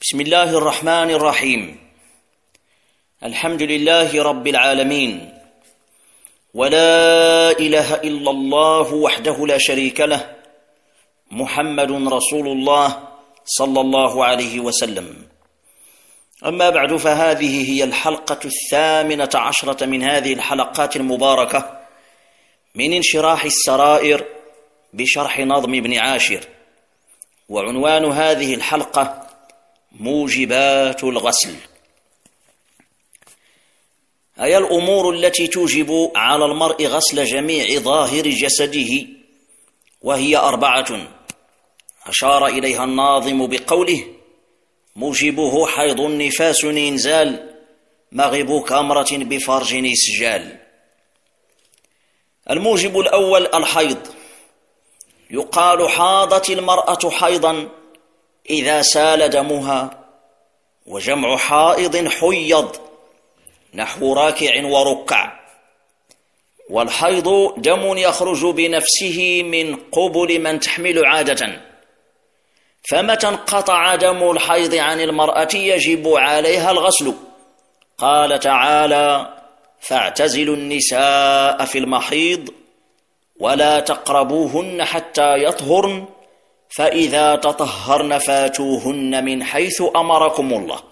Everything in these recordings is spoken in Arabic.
بسم الله الرحمن الرحيم. الحمد لله رب العالمين، ولا إله إلا الله وحده لا شريك له، محمد رسول الله صلى الله عليه وسلم. أما بعد، فهذه هي الحلقة 18 من هذه الحلقات المباركة من انشراح السرائر بشرح نظم ابن عاشر، وعنوان هذه الحلقة موجبات الغسل، أي الأمور التي توجب على المرء غسل جميع ظاهر جسده، وهي 4 أشار إليها الناظم بقوله: موجبه حيض نفاس إنزال، مغب كامرة بفرج إسجال. الموجب الأول الحيض. يقال حاضت المرأة حيضا إذا سال دمها، وجمع حائض حيض نحو راكع وركع. والحيض دم يخرج بنفسه من قبل من تحمل عادة، فمتى انقطع دم الحيض عن المرأة يجب عليها الغسل. قال تعالى: فاعتزلوا النساء في المحيض ولا تقربوهن حتى يطهرن، فإذا تطهرن فاتوهن من حيث أمركم الله.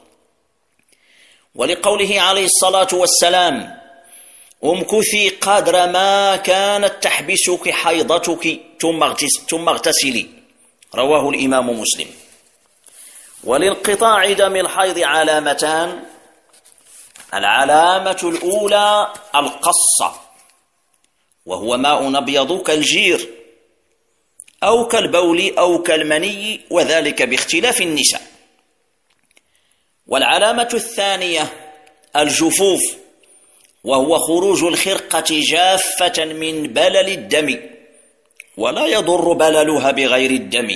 ولقوله عليه الصلاة والسلام: امكثي قدر ما كانت تحبسك حيضتك ثم اغتسلي، رواه الإمام مسلم. ولانقطاع دم الحيض علامتان: العلامة الأولى القصة، وهو ماء أبيض كالجير أو كالبول أو كالمني، وذلك باختلاف النساء. والعلامة الثانية الجفوف، وهو خروج الخرقة جافة من بلل الدم، ولا يضر بللها بغير الدم.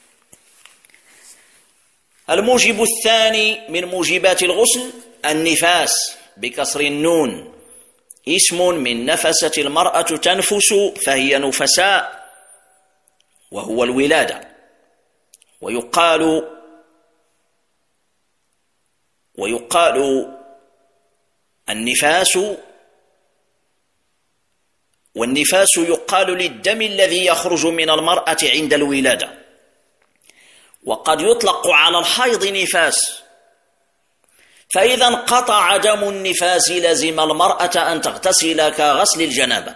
الموجب الثاني من موجبات الغسل النفاس بكسر النون، اسم من نفست المرأة تنفس فهي نفساء، وهو الولادة. ويقال النفاس، والنفاس يقال للدم الذي يخرج من المرأة عند الولادة. وقد يطلق على الحيض نفاس، فإذا انقطع دم النفاس لزم المرأة أن تغتسل كغسل الجنابة.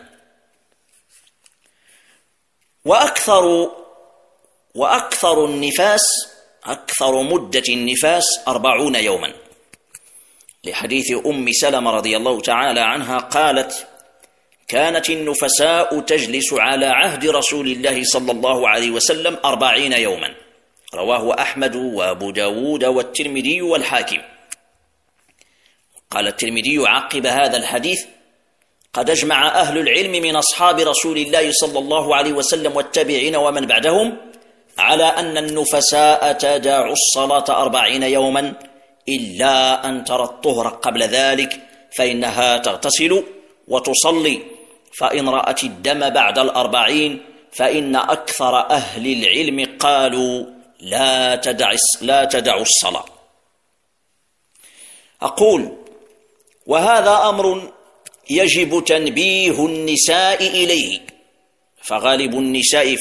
وأكثر النفاس، أكثر مدة النفاس 40 يوما، لحديث أم سلمة رضي الله تعالى عنها قالت: كانت النفساء تجلس على عهد رسول الله صلى الله عليه وسلم 40 يوما، رواه أحمد وأبو داود والترمذي والحاكم. قال الترمذي عقب هذا الحديث: قد اجمع أهل العلم من أصحاب رسول الله صلى الله عليه وسلم والتابعين ومن بعدهم على أن النفساء تدع الصلاة 40 يوما إلا أن ترى الطهر قبل ذلك، فإنها تغتسل وتصلي. فإن رأت الدم بعد 40 فإن أكثر أهل العلم قالوا لا تدع الصلاة. أقول: وهذا أمر يجب تنبيه النساء إليه، فغالب النساء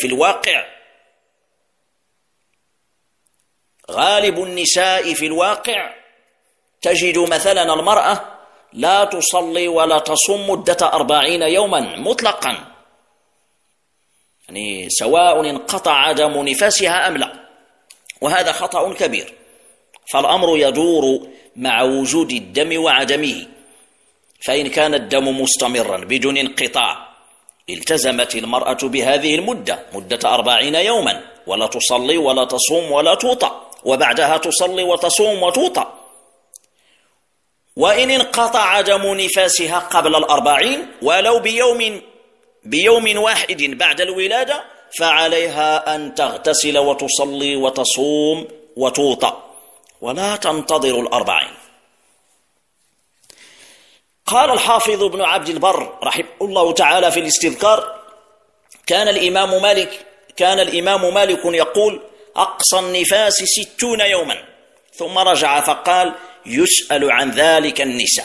في الواقع تجد مثلا المرأة لا تصلي ولا تصوم مدة 40 يوما مطلقا، يعني سواء انقطع دم نفاسها أم لا، وهذا خطأ كبير. فالأمر يدور مع وجود الدم وعدمه، فإن كان الدم مستمرا بدون انقطاع التزمت المرأة بهذه مدة 40 يوما، ولا تصلي ولا تصوم ولا توطأ، وبعدها تصلي وتصوم وتوطأ. وإن انقطع دم نفاسها قبل 40 ولو بيوم واحد بعد الولادة، فعليها أن تغتسل وتصلي وتصوم وتوطأ، ولا تنتظر 40. قال الحافظ ابن عبد البر رحمه الله تعالى في الاستذكار: كان الإمام مالك يقول: أقصى النفاس 60 يوما، ثم رجع فقال: يسأل عن ذلك النساء.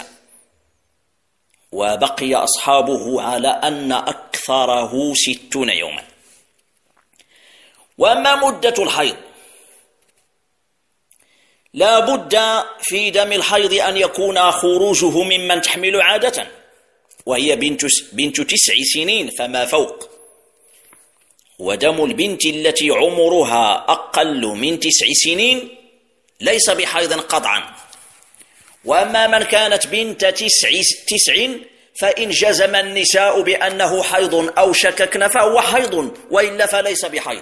وبقي أصحابه على أن أكثره 60 يوما. وأما مدة الحيض، لا بد في دم الحيض أن يكون خروجه ممن تحمل عادة، وهي بنت 9 سنين فما فوق. ودم البنت التي عمرها أقل من 9 سنين ليس بحيض قطعا. وأما من كانت بنت 9 فإن جزم النساء بأنه حيض أو شككن فهو حيض، وإلا فليس بحيض.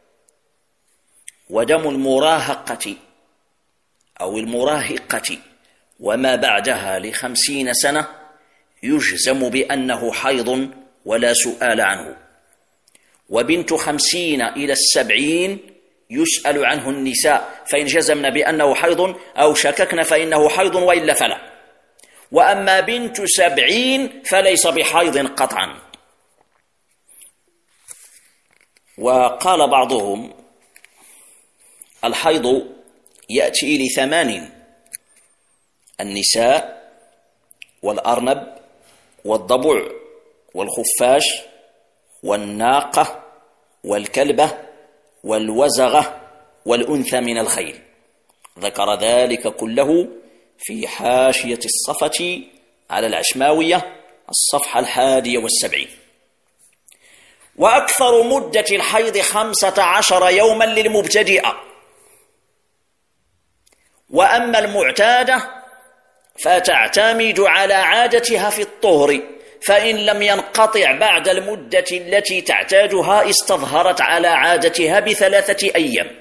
ودم المراهقة أو المراهقة وما بعدها ل50 سنة يجزم بأنه حيض ولا سؤال عنه. وبنت 50 إلى 70 يسأل عنه النساء، فإن جزمن بأنه حيض أو شككن فإنه حيض، وإلا فلا. وأما بنت 70 فليس بحيض قطعا. وقال بعضهم: الحيض يأتي ل8: النساء والأرنب والضبع والخفاش والناقة والكلبة والوزغة والأنثى من الخيل. ذكر ذلك كله في حاشية الصفة على العشماوية الصفحة 71. وأكثر مدة الحيض 15 يوما للمبتدئة. وأما المعتادة فتعتمد على عادتها في الطهر، فإن لم ينقطع بعد المدة التي تعتادها استظهرت على عادتها ب3 أيام.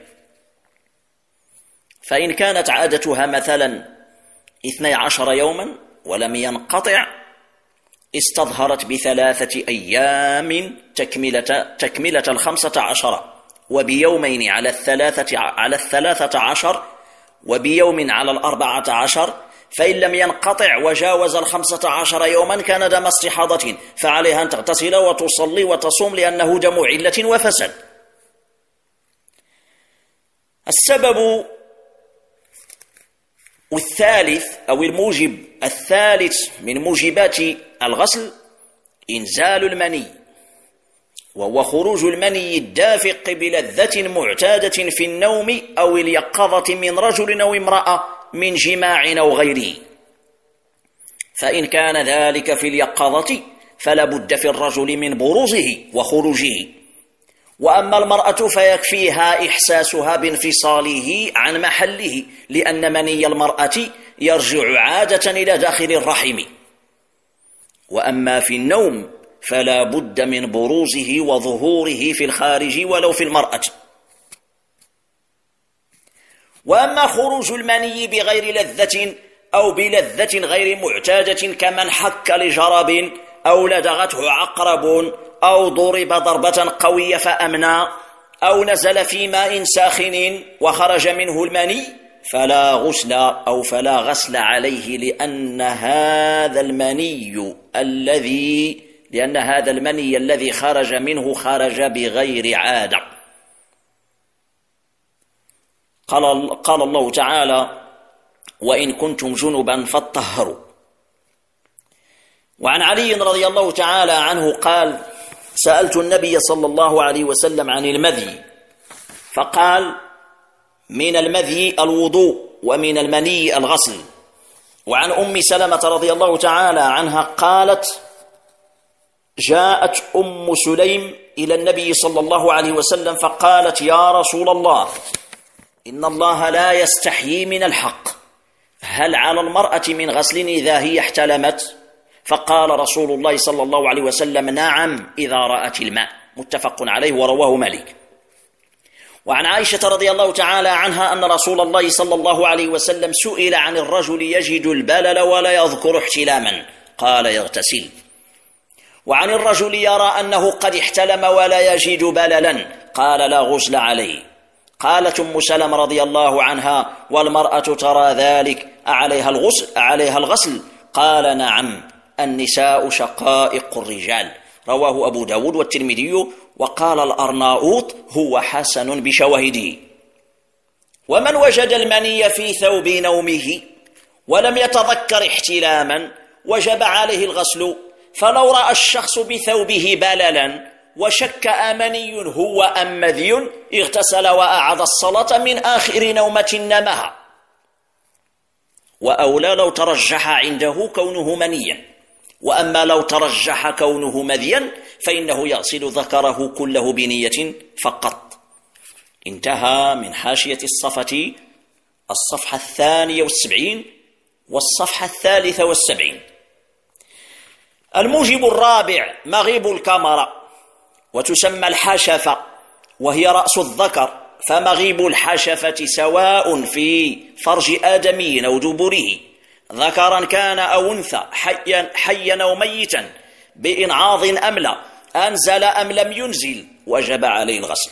فإن كانت عادتها مثلا 12 يوما ولم ينقطع استظهرت ب3 أيام تكملة 15، وبيومين على 13 وبيوم على 14. فإن لم ينقطع وجاوز 15 يوما كان دم استحاضة، فعليها أن تغتسل وتصلي وتصوم لأنه دم علة وفسد. السبب الثالث أو الموجب الثالث من موجبات الغسل إنزال المني، وهو خروج المني الدافق بلذة معتادة في النوم أو اليقظة من رجل أو امرأة من جماع أو غيره. فإن كان ذلك في اليقظة فلا بد في الرجل من بروزه وخروجه. وأما المرأة فيكفيها إحساسها بانفصاله عن محله، لأن مني المرأة يرجع عادة إلى داخل الرحم. وأما في النوم فلا بد من بروزه وظهوره في الخارج ولو في المرأة. وأما خروج المني بغير لذة أو بلذة غير معتادة كمن حك لجرب أو لدغته عقرب أو ضرب ضربة قوية فأمنى أو نزل في ماء ساخن وخرج منه المني فلا غسل أو فلا غسل عليه، لأن هذا المني الذي خرج منه خرج بغير عادة. قال الله تعالى: وإن كنتم جنبا فاطهروا. وعن علي رضي الله تعالى عنه قال: سألت النبي صلى الله عليه وسلم عن المذي فقال: من المذي الوضوء ومن المني الغسل. وعن أم سلمة رضي الله تعالى عنها قالت: جاءت أم سليم إلى النبي صلى الله عليه وسلم فقالت: يا رسول الله، إن الله لا يستحيي من الحق، هل على المرأة من غسل إذا هي احتلمت؟ فقال رسول الله صلى الله عليه وسلم: نعم إذا رأت الماء. متفق عليه ورواه مالك. وعن عائشة رضي الله تعالى عنها أن رسول الله صلى الله عليه وسلم سئل عن الرجل يجد البلل ولا يذكر احتلاما قال: يغتسل. وعن الرجل يرى أنه قد احتلم ولا يجد بللا قال: لا غسل عليه. قالت أم سلمة رضي الله عنها: والمرأة ترى ذلك عليها الغسل؟ قال: نعم، النساء شقائق الرجال. رواه أبو داود والترمذي. وقال الأرناؤوط: هو حسن بشواهده. ومن وجد المني في ثوب نومه ولم يتذكر احتلاما وجب عليه الغسل، فلو رأى الشخص بثوبه بللا وشك أمني هو أم مذي اغتسل وأعاد الصلاة من آخر نومة نامها. وأولى لو ترجح عنده كونه منيا، وأما لو ترجح كونه مذيا فإنه يغسل ذكره كله بنية فقط. انتهى من حاشية الصفة الصفحة 72 والصفحة 73. الموجب الرابع مغيب الكمرة، وتسمى الحشفة، وهي رأس الذكر، فمغيب الحشفة سواء في فرج آدمي أو دبره، ذكرا كان أو أنثى، حيا أو ميتا، بإنعاض أم لا، أنزل أم لم ينزل، وجب عليه الغسل.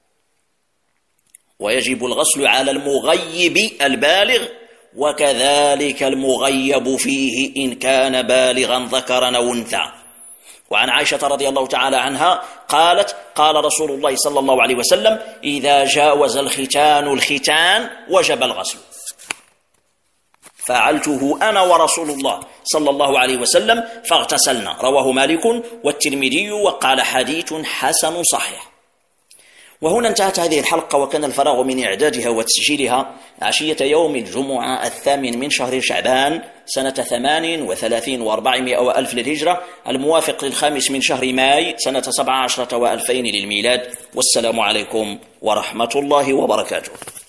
ويجب الغسل على المغيب البالغ، وكذلك المغيب فيه إن كان بالغا ذكرا أو أنثى. وعن عائشة رضي الله تعالى عنها قالت: قال رسول الله صلى الله عليه وسلم: إذا جاوز الختان وجب الغسل. فعلته أنا ورسول الله صلى الله عليه وسلم فاغتسلنا. رواه مالك والترمذي وقال حديث حسن صحيح. وهنا انتهت هذه الحلقة، وكان الفراغ من إعدادها وتسجيلها عشية يوم الجمعة 8 من شهر شعبان سنة 38 و400 وألف للهجرة، الموافق 5 من شهر ماي سنة 17 و2000 للميلاد. والسلام عليكم ورحمة الله وبركاته.